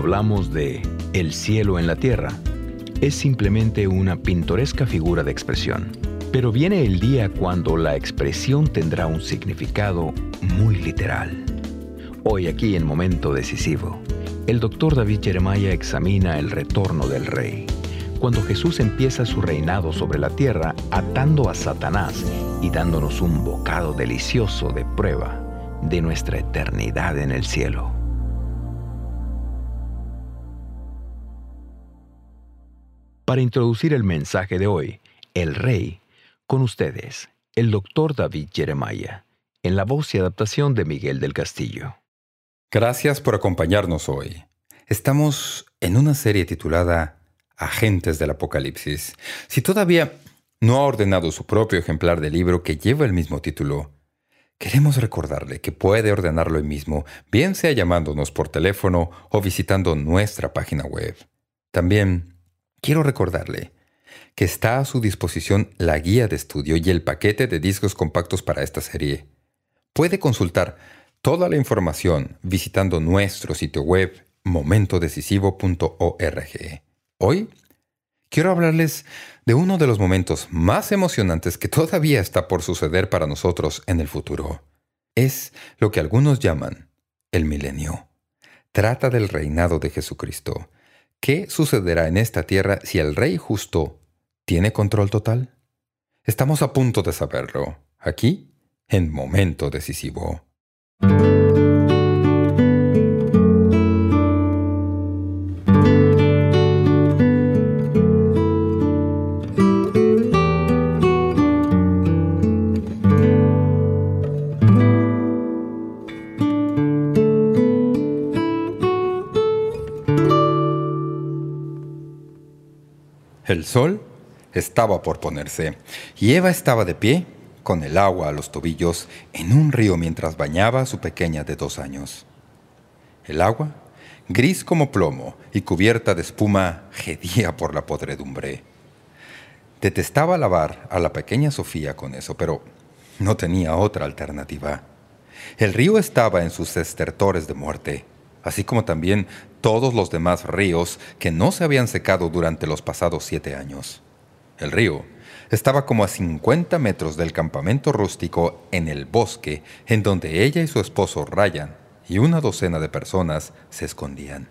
hablamos de el cielo en la tierra, es simplemente una pintoresca figura de expresión. Pero viene el día cuando la expresión tendrá un significado muy literal. Hoy aquí en Momento Decisivo, el Dr. David Jeremiah examina el retorno del Rey, cuando Jesús empieza su reinado sobre la tierra atando a Satanás y dándonos un bocado delicioso de prueba de nuestra eternidad en el cielo. Para introducir el mensaje de hoy, el Rey, con ustedes, el Dr. David Jeremiah, en la voz y adaptación de Miguel del Castillo. Gracias por acompañarnos hoy. Estamos en una serie titulada Agentes del Apocalipsis. Si todavía no ha ordenado su propio ejemplar de libro que lleva el mismo título, queremos recordarle que puede ordenarlo hoy mismo, bien sea llamándonos por teléfono o visitando nuestra página web. También quiero recordarle que está a su disposición la guía de estudio y el paquete de discos compactos para esta serie. Puede consultar toda la información visitando nuestro sitio web momentodecisivo.org. Hoy quiero hablarles de uno de los momentos más emocionantes que todavía está por suceder para nosotros en el futuro. Es lo que algunos llaman el milenio. Trata del reinado de Jesucristo. ¿Qué sucederá en esta tierra si el Rey justo tiene control total? Estamos a punto de saberlo, aquí, en Momento Decisivo. El sol estaba por ponerse, y Eva estaba de pie, con el agua a los tobillos, en un río mientras bañaba a su pequeña de 2 años. El agua, gris como plomo y cubierta de espuma, gedía por la podredumbre. Detestaba lavar a la pequeña Sofía con eso, pero no tenía otra alternativa. El río estaba en sus estertores de muerte, así como también todos los demás ríos que no se habían secado durante los pasados 7 años. El río estaba como a 50 metros del campamento rústico en el bosque en donde ella y su esposo Ryan y una docena de personas se escondían.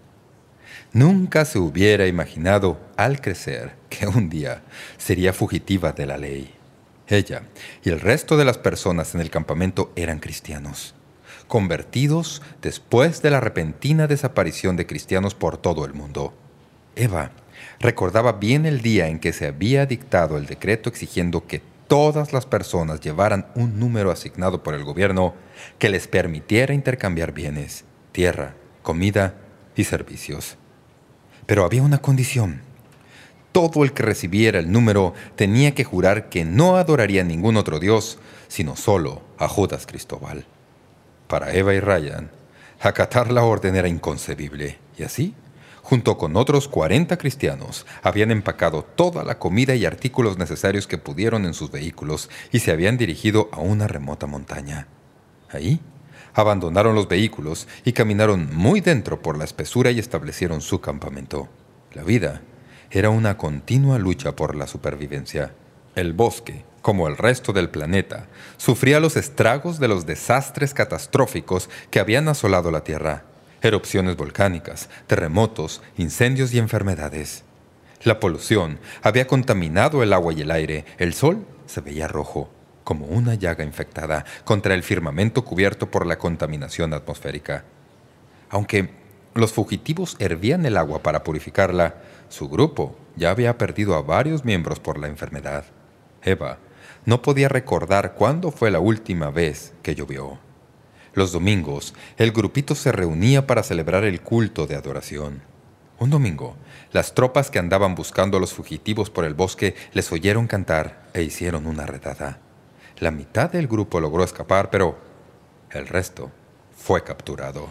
Nunca se hubiera imaginado al crecer que un día sería fugitiva de la ley. Ella y el resto de las personas en el campamento eran cristianos, convertidos después de la repentina desaparición de cristianos por todo el mundo. Eva recordaba bien el día en que se había dictado el decreto exigiendo que todas las personas llevaran un número asignado por el gobierno que les permitiera intercambiar bienes, tierra, comida y servicios. Pero había una condición. Todo el que recibiera el número tenía que jurar que no adoraría a ningún otro dios, sino solo a Judas Cristóbal. Para Eva y Ryan, acatar la orden era inconcebible, y así, junto con otros 40 cristianos, habían empacado toda la comida y artículos necesarios que pudieron en sus vehículos y se habían dirigido a una remota montaña. Ahí, abandonaron los vehículos y caminaron muy dentro por la espesura y establecieron su campamento. La vida era una continua lucha por la supervivencia. El bosque, como el resto del planeta, sufría los estragos de los desastres catastróficos que habían asolado la Tierra. Erupciones volcánicas, terremotos, incendios y enfermedades. La polución había contaminado el agua y el aire. El sol se veía rojo, como una llaga infectada, contra el firmamento cubierto por la contaminación atmosférica. Aunque los fugitivos hervían el agua para purificarla, su grupo ya había perdido a varios miembros por la enfermedad. Eva no podía recordar cuándo fue la última vez que llovió. Los domingos, el grupito se reunía para celebrar el culto de adoración. Un domingo, las tropas que andaban buscando a los fugitivos por el bosque les oyeron cantar e hicieron una redada. La mitad del grupo logró escapar, pero el resto fue capturado.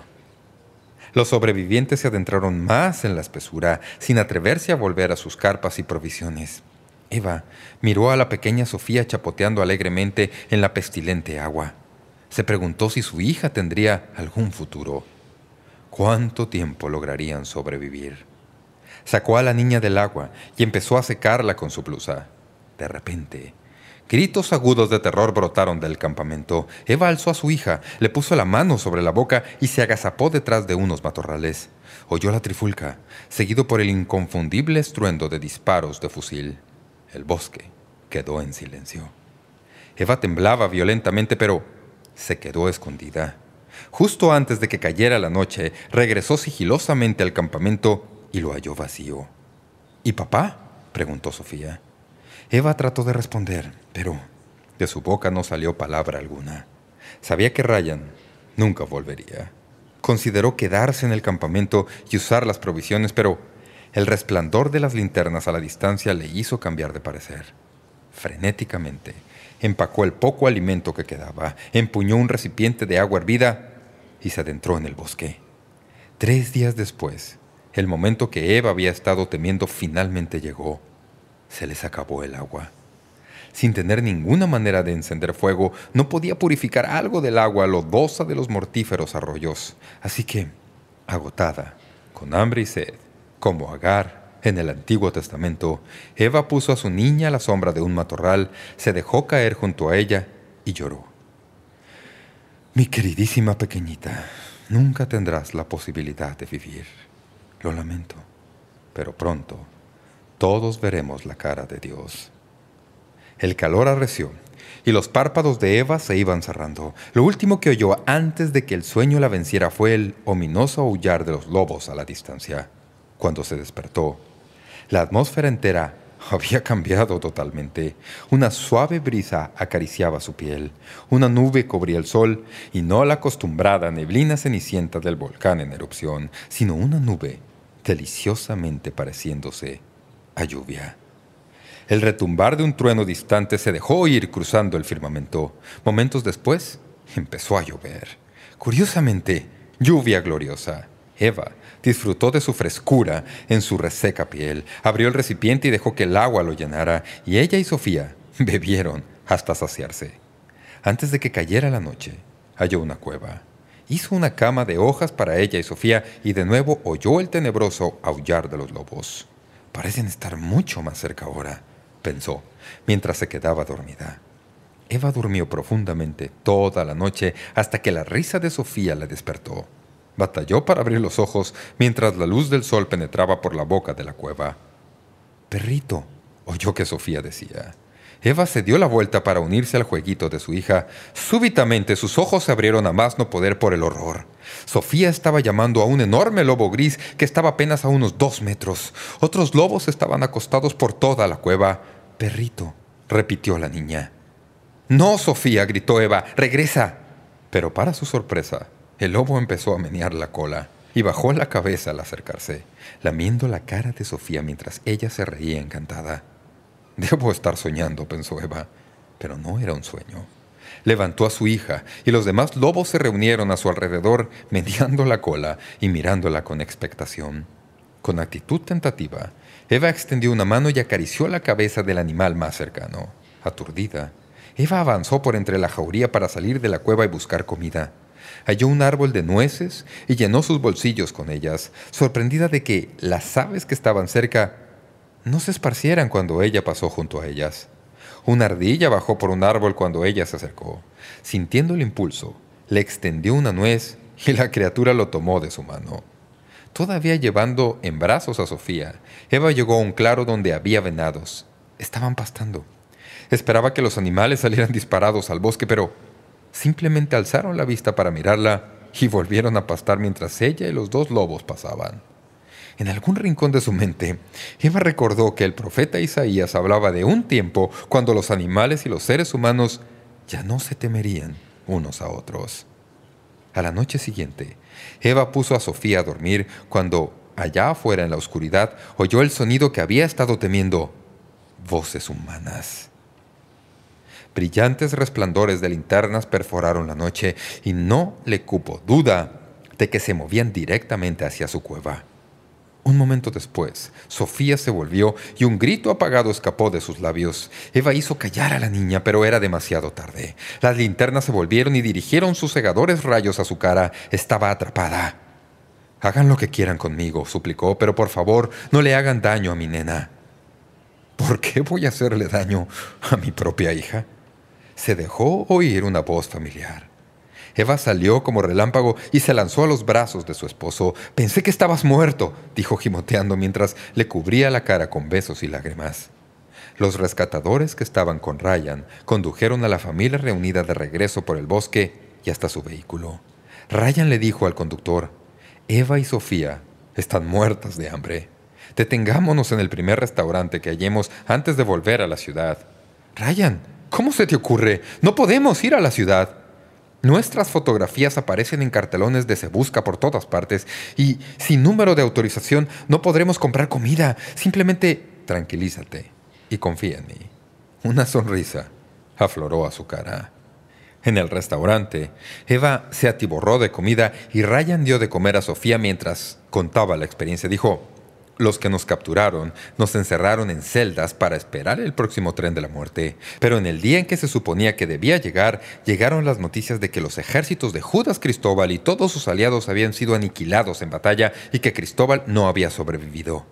Los sobrevivientes se adentraron más en la espesura, sin atreverse a volver a sus carpas y provisiones. Eva miró a la pequeña Sofía chapoteando alegremente en la pestilente agua. Se preguntó si su hija tendría algún futuro. ¿Cuánto tiempo lograrían sobrevivir? Sacó a la niña del agua y empezó a secarla con su blusa. De repente, gritos agudos de terror brotaron del campamento. Eva alzó a su hija, le puso la mano sobre la boca y se agazapó detrás de unos matorrales. Oyó la trifulca, seguido por el inconfundible estruendo de disparos de fusil. El bosque quedó en silencio. Eva temblaba violentamente, pero se quedó escondida. Justo antes de que cayera la noche, regresó sigilosamente al campamento y lo halló vacío. ¿Y papá?, preguntó Sofía. Eva trató de responder, pero de su boca no salió palabra alguna. Sabía que Ryan nunca volvería. Consideró quedarse en el campamento y usar las provisiones, pero el resplandor de las linternas a la distancia le hizo cambiar de parecer. Frenéticamente, empacó el poco alimento que quedaba, empuñó un recipiente de agua hervida y se adentró en el bosque. 3 días después, el momento que Eva había estado temiendo finalmente llegó. Se les acabó el agua. Sin tener ninguna manera de encender fuego, no podía purificar algo del agua lodosa de los mortíferos arroyos. Así que, agotada, con hambre y sed, como Agar en el Antiguo Testamento, Eva puso a su niña a la sombra de un matorral, se dejó caer junto a ella y lloró. «Mi queridísima pequeñita, nunca tendrás la posibilidad de vivir. Lo lamento, pero pronto todos veremos la cara de Dios». El calor arreció y los párpados de Eva se iban cerrando. Lo último que oyó antes de que el sueño la venciera fue el ominoso aullar de los lobos a la distancia. Cuando se despertó, la atmósfera entera había cambiado totalmente. Una suave brisa acariciaba su piel. Una nube cubría el sol, y no la acostumbrada neblina cenicienta del volcán en erupción, sino una nube deliciosamente pareciéndose a lluvia. El retumbar de un trueno distante se dejó oír cruzando el firmamento. Momentos después, empezó a llover. Curiosamente, lluvia gloriosa. Eva disfrutó de su frescura en su reseca piel, abrió el recipiente y dejó que el agua lo llenara, y ella y Sofía bebieron hasta saciarse. Antes de que cayera la noche, halló una cueva. Hizo una cama de hojas para ella y Sofía, y de nuevo oyó el tenebroso aullar de los lobos. «Parecen estar mucho más cerca ahora», pensó, mientras se quedaba dormida. Eva durmió profundamente toda la noche hasta que la risa de Sofía la despertó. Batalló para abrir los ojos mientras la luz del sol penetraba por la boca de la cueva. «Perrito», oyó que Sofía decía. Eva se dio la vuelta para unirse al jueguito de su hija. Súbitamente sus ojos se abrieron a más no poder por el horror. Sofía estaba llamando a un enorme lobo gris que estaba apenas a unos 2 metros. Otros lobos estaban acostados por toda la cueva. «Perrito», repitió la niña. «No, Sofía», gritó Eva, «regresa». Pero para su sorpresa, el lobo empezó a menear la cola y bajó la cabeza al acercarse, lamiendo la cara de Sofía mientras ella se reía encantada. «Debo estar soñando», pensó Eva, pero no era un sueño. Levantó a su hija y los demás lobos se reunieron a su alrededor, meneando la cola y mirándola con expectación. Con actitud tentativa, Eva extendió una mano y acarició la cabeza del animal más cercano. Aturdida, Eva avanzó por entre la jauría para salir de la cueva y buscar comida. Halló un árbol de nueces y llenó sus bolsillos con ellas, sorprendida de que las aves que estaban cerca no se esparcieran cuando ella pasó junto a ellas. Una ardilla bajó por un árbol cuando ella se acercó. Sintiendo el impulso, le extendió una nuez y la criatura lo tomó de su mano. Todavía llevando en brazos a Sofía, Eva llegó a un claro donde había venados. Estaban pastando. Esperaba que los animales salieran disparados al bosque, pero simplemente alzaron la vista para mirarla y volvieron a pastar mientras ella y los 2 lobos pasaban. En algún rincón de su mente, Eva recordó que el profeta Isaías hablaba de un tiempo cuando los animales y los seres humanos ya no se temerían unos a otros. A la noche siguiente, Eva puso a Sofía a dormir cuando, allá afuera en la oscuridad, oyó el sonido que había estado temiendo: voces humanas. Brillantes resplandores de linternas perforaron la noche y no le cupo duda de que se movían directamente hacia su cueva. Un momento después, Sofía se volvió y un grito apagado escapó de sus labios. Eva hizo callar a la niña, pero era demasiado tarde. Las linternas se volvieron y dirigieron sus cegadores rayos a su cara. Estaba atrapada. «Hagan lo que quieran conmigo», suplicó, «pero por favor no le hagan daño a mi nena». «¿Por qué voy a hacerle daño a mi propia hija?». Se dejó oír una voz familiar. Eva salió como relámpago y se lanzó a los brazos de su esposo. «Pensé que estabas muerto», dijo gimoteando mientras le cubría la cara con besos y lágrimas. Los rescatadores que estaban con Ryan condujeron a la familia reunida de regreso por el bosque y hasta su vehículo. Ryan le dijo al conductor: «Eva y Sofía están muertas de hambre. Detengámonos en el primer restaurante que hallemos antes de volver a la ciudad». «Ryan, ¿cómo se te ocurre? No podemos ir a la ciudad. Nuestras fotografías aparecen en cartelones de Se Busca por todas partes y sin número de autorización no podremos comprar comida. Simplemente tranquilízate y confía en mí». Una sonrisa afloró a su cara. En el restaurante, Eva se atiborró de comida y Ryan dio de comer a Sofía mientras contaba la experiencia. Dijo: «Los que nos capturaron nos encerraron en celdas para esperar el próximo tren de la muerte. Pero en el día en que se suponía que debía llegar, llegaron las noticias de que los ejércitos de Judas Cristóbal y todos sus aliados habían sido aniquilados en batalla y que Cristóbal no había sobrevivido.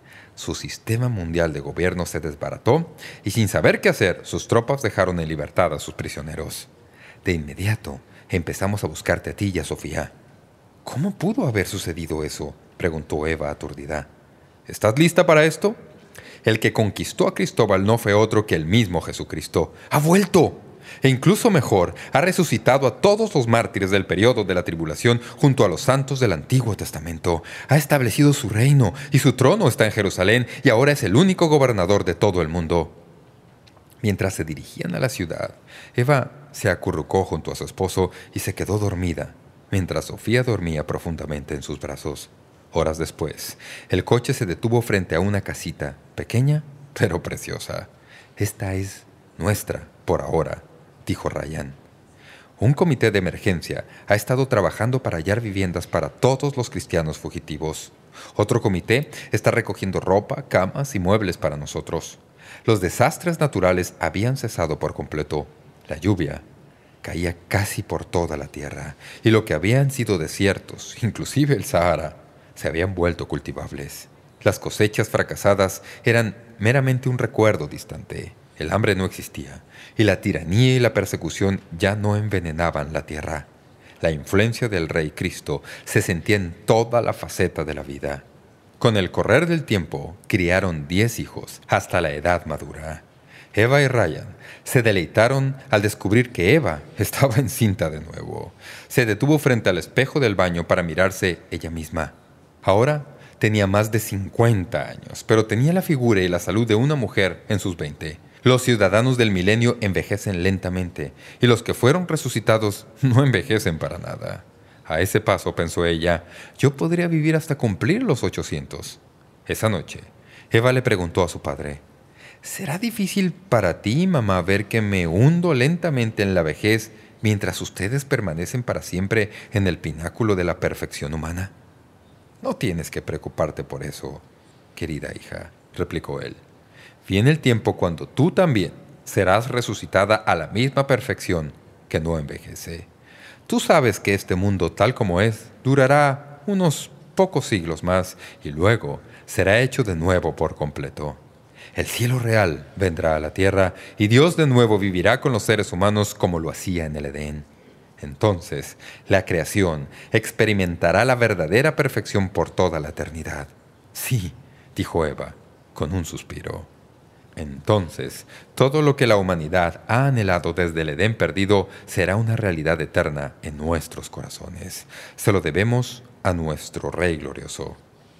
Su sistema mundial de gobierno se desbarató y sin saber qué hacer, sus tropas dejaron en libertad a sus prisioneros. De inmediato empezamos a buscarte a ti y a Sofía». «¿Cómo pudo haber sucedido eso?», preguntó Eva aturdida. «¿Estás lista para esto? El que conquistó a Cristóbal no fue otro que el mismo Jesucristo. ¡Ha vuelto! E incluso mejor, ha resucitado a todos los mártires del periodo de la tribulación junto a los santos del Antiguo Testamento. Ha establecido su reino y su trono está en Jerusalén y ahora es el único gobernador de todo el mundo». Mientras se dirigían a la ciudad, Eva se acurrucó junto a su esposo y se quedó dormida, mientras Sofía dormía profundamente en sus brazos. Horas después, el coche se detuvo frente a una casita, pequeña pero preciosa. «Esta es nuestra, por ahora», dijo Ryan. «Un comité de emergencia ha estado trabajando para hallar viviendas para todos los cristianos fugitivos. Otro comité está recogiendo ropa, camas y muebles para nosotros. Los desastres naturales habían cesado por completo. La lluvia caía casi por toda la tierra, y lo que habían sido desiertos, inclusive el Sahara, se habían vuelto cultivables. Las cosechas fracasadas eran meramente un recuerdo distante. El hambre no existía, y la tiranía y la persecución ya no envenenaban la tierra. La influencia del Rey Cristo se sentía en toda la faceta de la vida. Con el correr del tiempo, criaron 10 hijos hasta la edad madura. Eva y Ryan se deleitaron al descubrir que Eva estaba encinta de nuevo. Se detuvo frente al espejo del baño para mirarse ella misma. Ahora tenía más de 50 años, pero tenía la figura y la salud de una mujer en sus 20. Los ciudadanos del milenio envejecen lentamente, y los que fueron resucitados no envejecen para nada. A ese paso, pensó ella, yo podría vivir hasta cumplir los 800. Esa noche, Eva le preguntó a su padre: «¿Será difícil para ti, mamá, ver que me hundo lentamente en la vejez mientras ustedes permanecen para siempre en el pináculo de la perfección humana?» «No tienes que preocuparte por eso, querida hija», replicó él. «Viene el tiempo cuando tú también serás resucitada a la misma perfección que no envejece. Tú sabes que este mundo tal como es durará unos pocos siglos más y luego será hecho de nuevo por completo. El cielo real vendrá a la tierra y Dios de nuevo vivirá con los seres humanos como lo hacía en el Edén. Entonces, la creación experimentará la verdadera perfección por toda la eternidad». «Sí», dijo Eva, con un suspiro. «Entonces, todo lo que la humanidad ha anhelado desde el Edén perdido será una realidad eterna en nuestros corazones. Se lo debemos a nuestro Rey glorioso».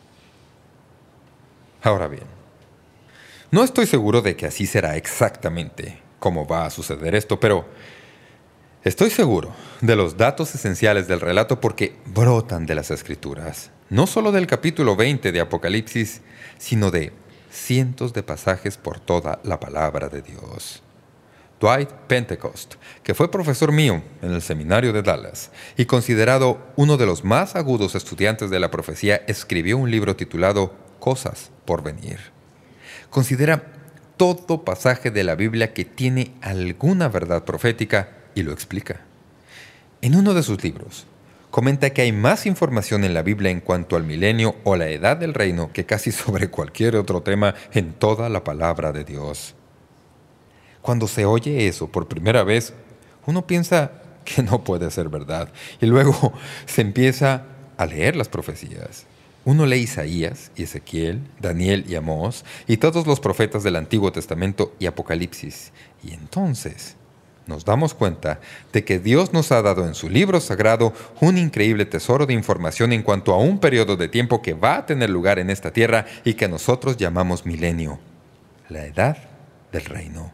Ahora bien, no estoy seguro de que así será exactamente cómo va a suceder esto, pero estoy seguro de los datos esenciales del relato porque brotan de las Escrituras, no solo del capítulo 20 de Apocalipsis, sino de cientos de pasajes por toda la palabra de Dios. Dwight Pentecost, que fue profesor mío en el seminario de Dallas y considerado uno de los más agudos estudiantes de la profecía, escribió un libro titulado Cosas por venir. Considera todo pasaje de la Biblia que tiene alguna verdad profética y lo explica. En uno de sus libros, comenta que hay más información en la Biblia en cuanto al milenio o la edad del reino que casi sobre cualquier otro tema en toda la palabra de Dios. Cuando se oye eso por primera vez, uno piensa que no puede ser verdad. Y luego se empieza a leer las profecías. Uno lee Isaías y Ezequiel, Daniel y Amós, y todos los profetas del Antiguo Testamento y Apocalipsis. Y entonces nos damos cuenta de que Dios nos ha dado en su libro sagrado un increíble tesoro de información en cuanto a un periodo de tiempo que va a tener lugar en esta tierra y que nosotros llamamos milenio, la edad del reino.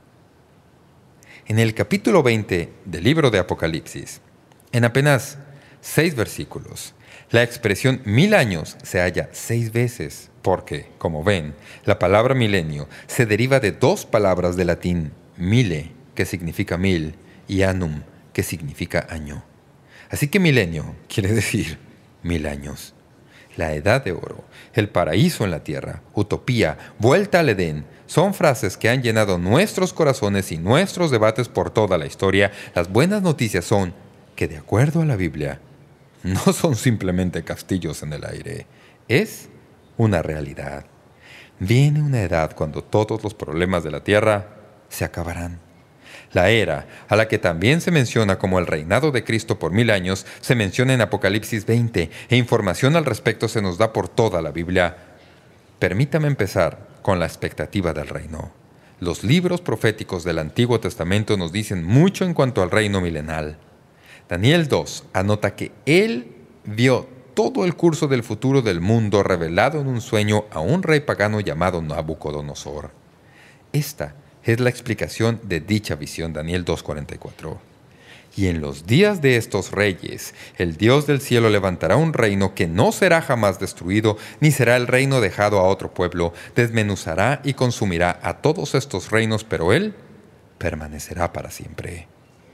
En el capítulo 20 del libro de Apocalipsis, en apenas 6 versículos, la expresión 1000 años se halla 6 veces, porque, como ven, la palabra milenio se deriva de 2 palabras de latín, mille, que significa 1000, y annum, que significa año. Así que milenio quiere decir 1000 años. La edad de oro, el paraíso en la tierra, utopía, vuelta al Edén, son frases que han llenado nuestros corazones y nuestros debates por toda la historia. Las buenas noticias son que, de acuerdo a la Biblia, no son simplemente castillos en el aire. Es una realidad. Viene una edad cuando todos los problemas de la tierra se acabarán. La era, a la que también se menciona como el reinado de Cristo por 1000 años, se menciona en Apocalipsis 20, e información al respecto se nos da por toda la Biblia. Permítame empezar con la expectativa del reino. Los libros proféticos del Antiguo Testamento nos dicen mucho en cuanto al reino milenal. Daniel 2 anota que él vio todo el curso del futuro del mundo revelado en un sueño a un rey pagano llamado Nabucodonosor. Esta es la explicación de dicha visión, Daniel 2:44. Y en los días de estos reyes, el Dios del cielo levantará un reino que no será jamás destruido, ni será el reino dejado a otro pueblo. Desmenuzará y consumirá a todos estos reinos, pero Él permanecerá para siempre.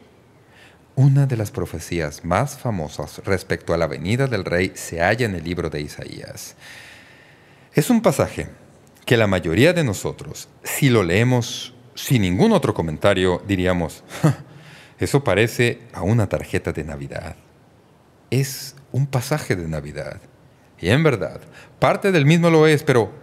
Una de las profecías más famosas respecto a la venida del rey se halla en el libro de Isaías. Es un pasaje que la mayoría de nosotros, si lo leemos sin ningún otro comentario, diríamos: eso parece a una tarjeta de Navidad. Es un pasaje de Navidad. Y en verdad, parte del mismo lo es, pero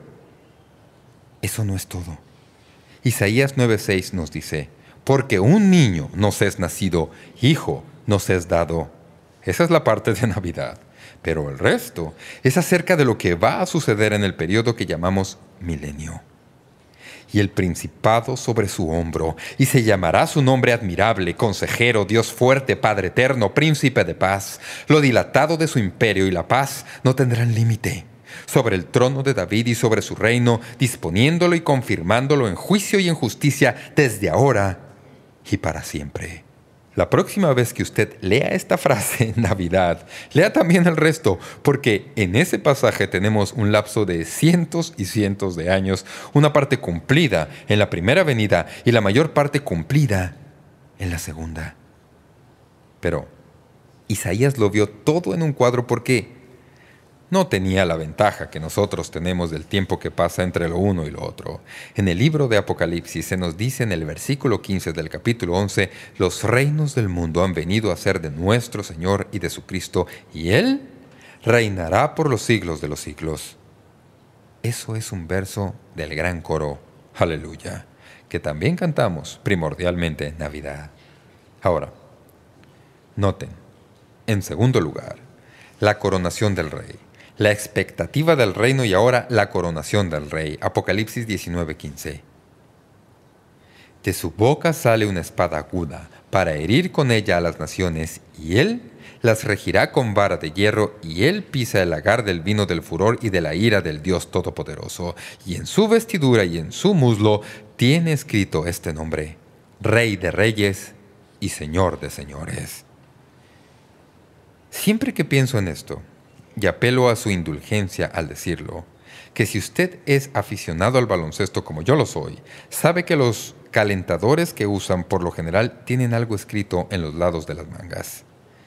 eso no es todo. Isaías 9:6 nos dice: porque un niño nos es nacido, hijo nos es dado. Esa es la parte de Navidad. Pero el resto es acerca de lo que va a suceder en el periodo que llamamos milenio. Y el principado sobre su hombro, y se llamará su nombre admirable, consejero, Dios fuerte, Padre eterno, príncipe de paz. Lo dilatado de su imperio y la paz no tendrán límite. Sobre el trono de David y sobre su reino, disponiéndolo y confirmándolo en juicio y en justicia desde ahora y para siempre. La próxima vez que usted lea esta frase en Navidad, lea también el resto, porque en ese pasaje tenemos un lapso de cientos y cientos de años, una parte cumplida en la primera venida y la mayor parte cumplida en la segunda. Pero Isaías lo vio todo en un cuadro porque no tenía la ventaja que nosotros tenemos del tiempo que pasa entre lo uno y lo otro. En el libro de Apocalipsis se nos dice en el versículo 15 del capítulo 11, los reinos del mundo han venido a ser de nuestro Señor y de su Cristo, y Él reinará por los siglos de los siglos. Eso es un verso del gran coro, Aleluya, que también cantamos primordialmente en Navidad. Ahora, noten, en segundo lugar, la coronación del rey. La expectativa del reino y ahora la coronación del rey. Apocalipsis 19:15. De su boca sale una espada aguda para herir con ella a las naciones, y él las regirá con vara de hierro, y él pisa el lagar del vino del furor y de la ira del Dios Todopoderoso. Y en su vestidura y en su muslo tiene escrito este nombre: Rey de Reyes y Señor de Señores. Siempre que pienso en esto, y apelo a su indulgencia al decirlo, que si usted es aficionado al baloncesto como yo lo soy, sabe que los calentadores que usan por lo general tienen algo escrito en los lados de las mangas.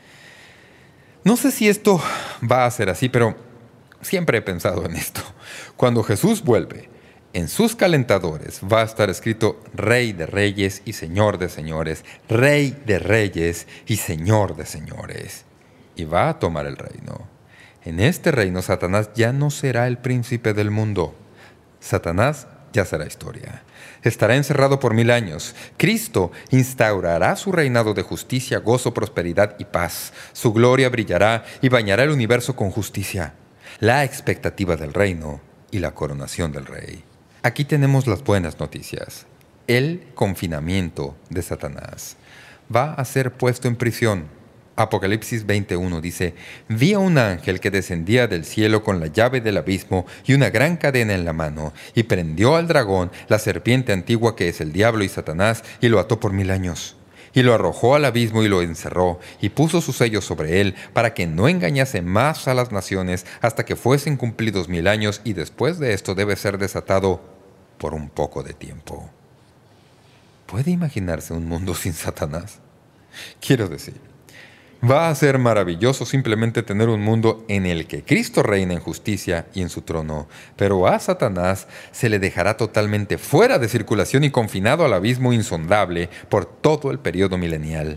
No sé si esto va a ser así, pero siempre he pensado en esto. Cuando Jesús vuelve, en sus calentadores va a estar escrito Rey de Reyes y Señor de Señores, Rey de Reyes y Señor de Señores. y va a tomar el reino. En este reino Satanás ya no será el príncipe del mundo. Satanás ya será historia. Estará encerrado por 1000 años. Cristo instaurará su reinado de justicia, gozo, prosperidad y paz. Su gloria brillará y bañará el universo con justicia. La expectativa del reino y la coronación del rey. Aquí tenemos las buenas noticias. El confinamiento de Satanás va a ser puesto en prisión. Apocalipsis 20:1 dice: «Vi a un ángel que descendía del cielo con la llave del abismo y una gran cadena en la mano, y prendió al dragón, la serpiente antigua que es el diablo y Satanás, y lo ató por 1000 años. Y lo arrojó al abismo y lo encerró, y puso su sello sobre él, para que no engañase más a las naciones hasta que fuesen cumplidos 1000 años, y después de esto debe ser desatado por un poco de tiempo». ¿Puede imaginarse un mundo sin Satanás? Quiero decir, va a ser maravilloso simplemente tener un mundo en el que Cristo reina en justicia y en su trono, pero a Satanás se le dejará totalmente fuera de circulación y confinado al abismo insondable por todo el periodo milenial.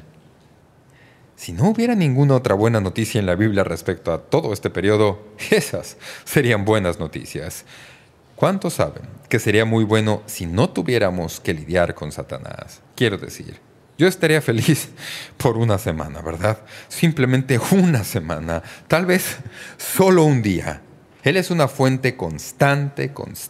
Si no hubiera ninguna otra buena noticia en la Biblia respecto a todo este periodo, esas serían buenas noticias. ¿Cuántos saben que sería muy bueno si no tuviéramos que lidiar con Satanás? Quiero decir, yo estaría feliz por una semana, ¿verdad? Simplemente una semana, tal vez solo un día. Él es una fuente constante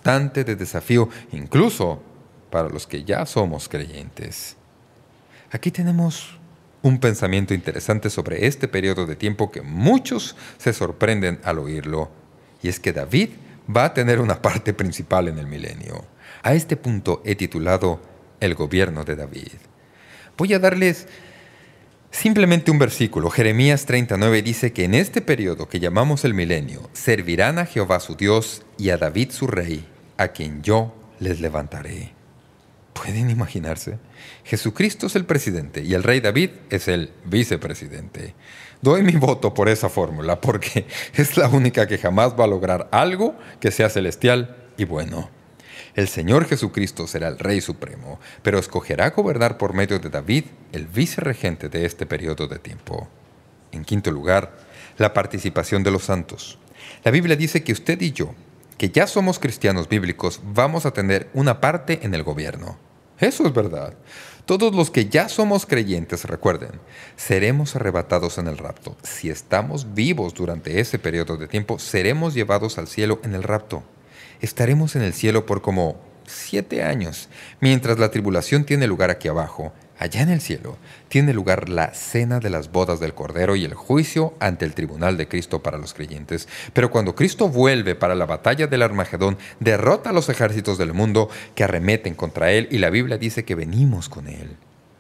de desafío, incluso para los que ya somos creyentes. Aquí tenemos un pensamiento interesante sobre este periodo de tiempo que muchos se sorprenden al oírlo, y es que David va a tener una parte principal en el milenio. A este punto he titulado El gobierno de David. Voy a darles simplemente un versículo. Jeremías 39 dice que en este periodo que llamamos el milenio, servirán a Jehová su Dios y a David su rey, a quien yo les levantaré. ¿Pueden imaginarse? Jesucristo es el presidente y el rey David es el vicepresidente. Doy mi voto por esa fórmula porque es la única que jamás va a lograr algo que sea celestial y bueno. El Señor Jesucristo será el Rey Supremo, pero escogerá gobernar por medio de David, el vicerregente de este periodo de tiempo. En quinto lugar, la participación de los santos. La Biblia dice que usted y yo, que ya somos cristianos bíblicos, vamos a tener una parte en el gobierno. Eso es verdad. Todos los que ya somos creyentes, recuerden, seremos arrebatados en el rapto. Si estamos vivos durante ese periodo de tiempo, seremos llevados al cielo en el rapto. Estaremos en el cielo por como 7 años, mientras la tribulación tiene lugar aquí abajo. Allá en el cielo tiene lugar la cena de las bodas del Cordero y el juicio ante el tribunal de Cristo para los creyentes. Pero cuando Cristo vuelve para la batalla del Armagedón, derrota a los ejércitos del mundo que arremeten contra Él, y la Biblia dice que venimos con Él.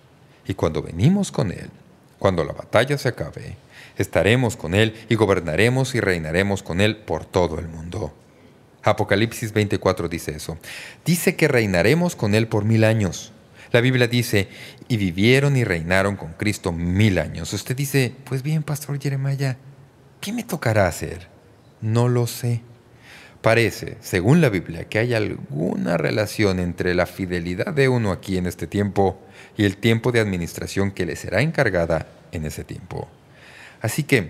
Y cuando venimos con Él, cuando la batalla se acabe, estaremos con Él y gobernaremos y reinaremos con Él por todo el mundo. Apocalipsis 24 dice eso. Dice que reinaremos con Él por 1000 años. La Biblia dice, y vivieron y reinaron con Cristo 1000 años. Usted dice, pues bien, Pastor Jeremiah, ¿qué me tocará hacer? No lo sé. Parece, según la Biblia, que hay alguna relación entre la fidelidad de uno aquí en este tiempo y el tiempo de administración que le será encargada en ese tiempo. Así que,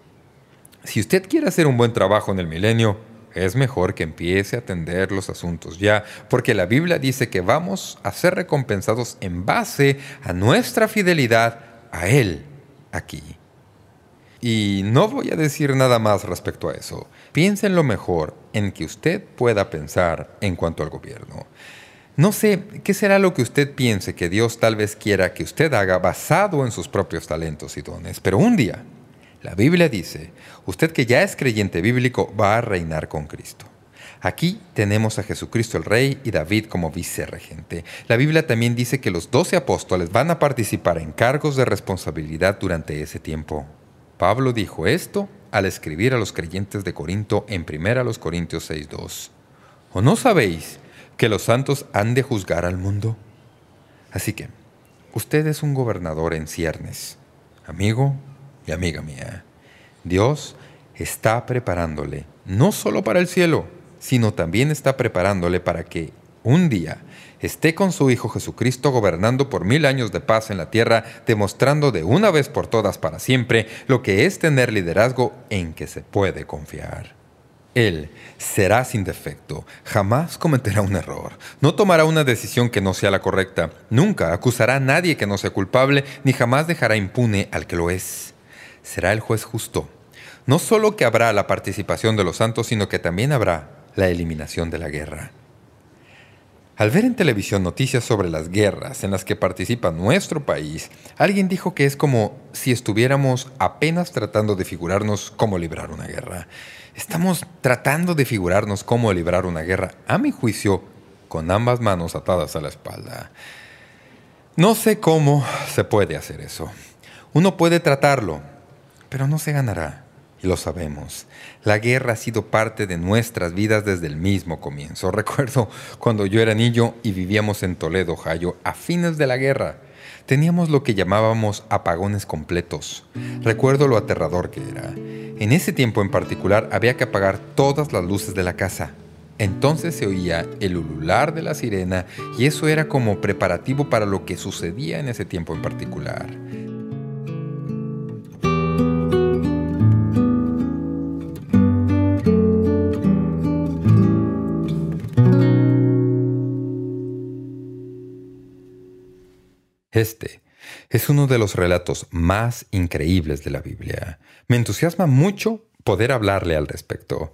si usted quiere hacer un buen trabajo en el milenio, es mejor que empiece a atender los asuntos ya, porque la Biblia dice que vamos a ser recompensados en base a nuestra fidelidad a Él aquí. Y no voy a decir nada más respecto a eso. Piénsenlo mejor en que usted pueda pensar en cuanto al gobierno. No sé qué será lo que usted piense que Dios tal vez quiera que usted haga basado en sus propios talentos y dones, pero un día, la Biblia dice, usted que ya es creyente bíblico va a reinar con Cristo. Aquí tenemos a Jesucristo el Rey y David como vicerregente. La Biblia también dice que los 12 apóstoles van a participar en cargos de responsabilidad durante ese tiempo. Pablo dijo esto al escribir a los creyentes de Corinto en 1 Corintios 6:2. ¿O no sabéis que los santos han de juzgar al mundo? Así que, usted es un gobernador en ciernes, amigo y amiga mía. Dios está preparándole no solo para el cielo, sino también está preparándole para que un día esté con su Hijo Jesucristo gobernando por 1000 años de paz en la tierra, demostrando de una vez por todas para siempre lo que es tener liderazgo en que se puede confiar. Él será sin defecto, jamás cometerá un error, no tomará una decisión que no sea la correcta, nunca acusará a nadie que no sea culpable, ni jamás dejará impune al que lo es. Será el juez justo. No solo que habrá la participación de los santos, sino que también habrá la eliminación de la guerra. Al ver en televisión noticias sobre las guerras en las que participa nuestro país, alguien dijo que es como si estuviéramos apenas tratando de figurarnos cómo librar una guerra. Estamos tratando de figurarnos cómo librar una guerra, a mi juicio, con ambas manos atadas a la espalda. No sé cómo se puede hacer eso. Uno puede tratarlo, pero no se ganará. Y lo sabemos. La guerra ha sido parte de nuestras vidas desde el mismo comienzo. Recuerdo cuando yo era niño y vivíamos en Toledo, Ohio, a fines de la guerra. Teníamos lo que llamábamos apagones completos. Recuerdo lo aterrador que era. En ese tiempo en particular había que apagar todas las luces de la casa. Entonces se oía el ulular de la sirena y eso era como preparativo para lo que sucedía en ese tiempo en particular. Este es uno de los relatos más increíbles de la Biblia. Me entusiasma mucho poder hablarle al respecto.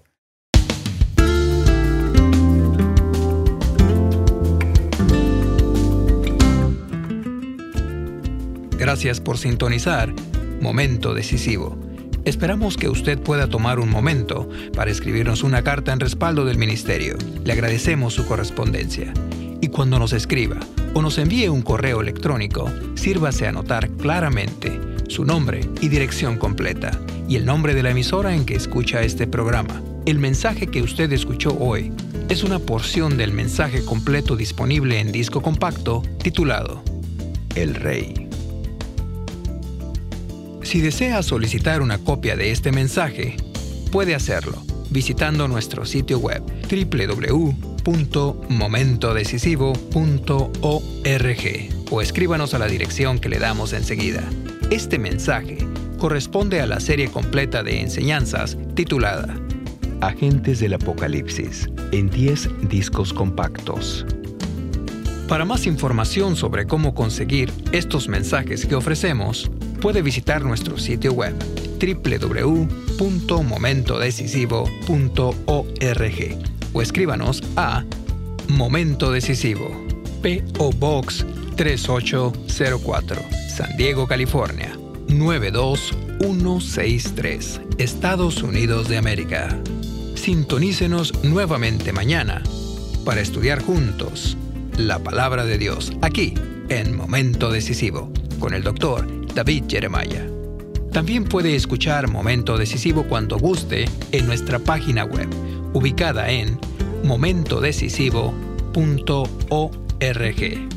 Gracias por sintonizar Momento Decisivo. Esperamos que usted pueda tomar un momento para escribirnos una carta en respaldo del ministerio. Le agradecemos su correspondencia. Y cuando nos escriba o nos envíe un correo electrónico, sírvase a anotar claramente su nombre y dirección completa y el nombre de la emisora en que escucha este programa. El mensaje que usted escuchó hoy es una porción del mensaje completo disponible en disco compacto titulado El Rey. Si desea solicitar una copia de este mensaje, puede hacerlo visitando nuestro sitio web www.momentodecisivo.org o escríbanos a la dirección que le damos enseguida. Este mensaje corresponde a la serie completa de enseñanzas titulada Agentes del Apocalipsis en 10 discos compactos. Para más información sobre cómo conseguir estos mensajes que ofrecemos, puede visitar nuestro sitio web www.momentodecisivo.org o escríbanos a Momento Decisivo, P.O. Box 3804, San Diego, California, 92163, Estados Unidos de América. Sintonícenos nuevamente mañana para estudiar juntos la Palabra de Dios aquí en Momento Decisivo con el Dr. David Jeremiah. También puede escuchar Momento Decisivo cuando guste en nuestra página web, ubicada en momentodecisivo.org.